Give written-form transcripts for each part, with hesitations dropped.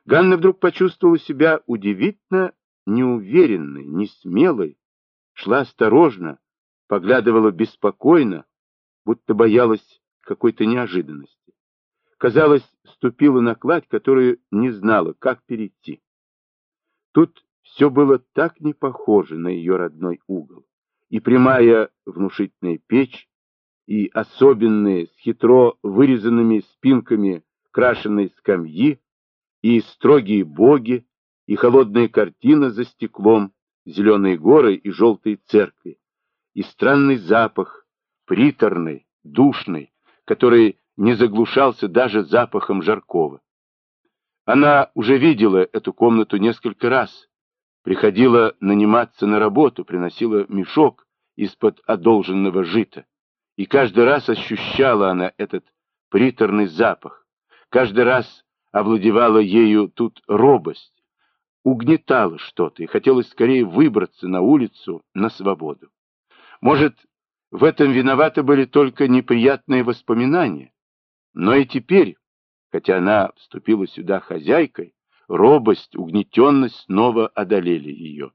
Ганна вдруг почувствовала себя удивительно неуверенной, несмелой, шла осторожно, поглядывала беспокойно, будто боялась какой-то неожиданности. Казалось, ступила на кладь, которую не знала, как перейти. Тут все было так не похоже на ее родной угол. И прямая внушительная печь, и особенные с хитро вырезанными спинками крашеные скамьи, и строгие боги, и холодная картина за стеклом, зеленые горы и желтые церкви, и странный запах, приторный, душный, который не заглушался даже запахом жаркого. Она уже видела эту комнату несколько раз, приходила наниматься на работу, приносила мешок из-под одолженного жита, и каждый раз ощущала она этот приторный запах, каждый раз овладевала ею тут робость, угнетало что-то, и хотелось скорее выбраться на улицу, на свободу. Может, в этом виноваты были только неприятные воспоминания, но и теперь, хотя она вступила сюда хозяйкой, робость, угнетенность снова одолели ее.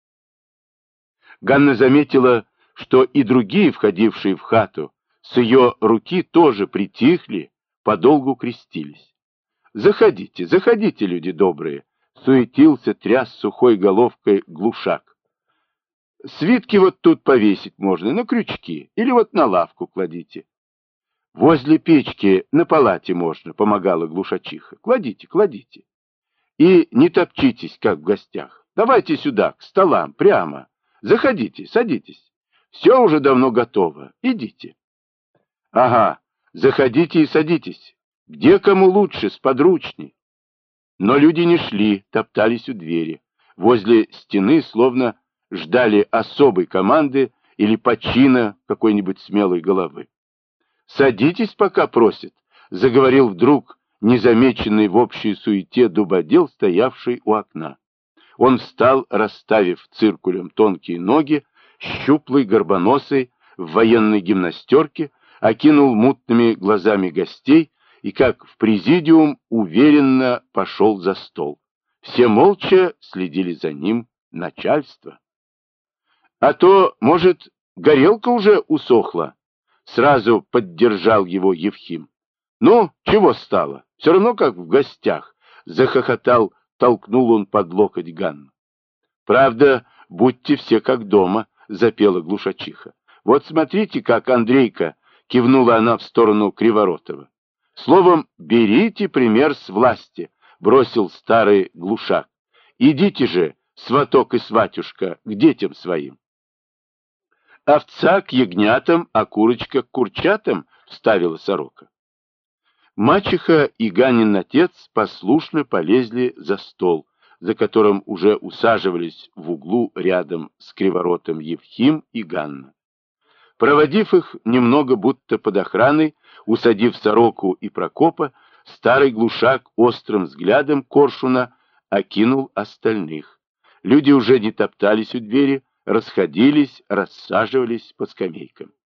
Ганна заметила, что и другие, входившие в хату, с ее руки тоже притихли, подолгу крестились. «Заходите, заходите, люди добрые!» — суетился, тряс сухой головкой глушак. «Свитки вот тут повесить можно, на крючки, или вот на лавку кладите». «Возле печки на палате можно», — помогала глушачиха. «Кладите, кладите. И не топчитесь, как в гостях. Давайте сюда, к столам, прямо. Заходите, садитесь. Все уже давно готово. Идите». «Ага, заходите и садитесь. Где кому лучше, сподручней». Но люди не шли, топтались у двери. Возле стены словно ждали особой команды или почина какой-нибудь смелой головы. «Садитесь, пока просит», — заговорил вдруг незамеченный в общей суете дубодел, стоявший у окна. Он встал, расставив циркулем тонкие ноги, щуплый, горбоносый, в военной гимнастерке, окинул мутными глазами гостей и, как в президиум, уверенно пошел за стол. Все молча следили за ним начальство. «А то, может, горелка уже усохла?» Сразу поддержал его Евхим. «Ну, чего стало? Все равно, как в гостях», — захохотал, толкнул он под локоть Ганну. «Правда, будьте все как дома», — запела глушачиха. «Вот смотрите, как Андрейка», — кивнула она в сторону Криворотова. «Словом, берите пример с власти», — бросил старый глушак. «Идите же, сваток и сватюшка, к детям своим». «Овца к ягнятам, а курочка к курчатам», — вставила сорока. Мачеха и Ганин отец послушно полезли за стол, за которым уже усаживались в углу рядом с Криворотом Евхим и Ганна. Проводив их немного будто под охраной, усадив сороку и Прокопа, старый глушак острым взглядом коршуна окинул остальных. Люди уже не топтались у двери, расходились, рассаживались по скамейкам.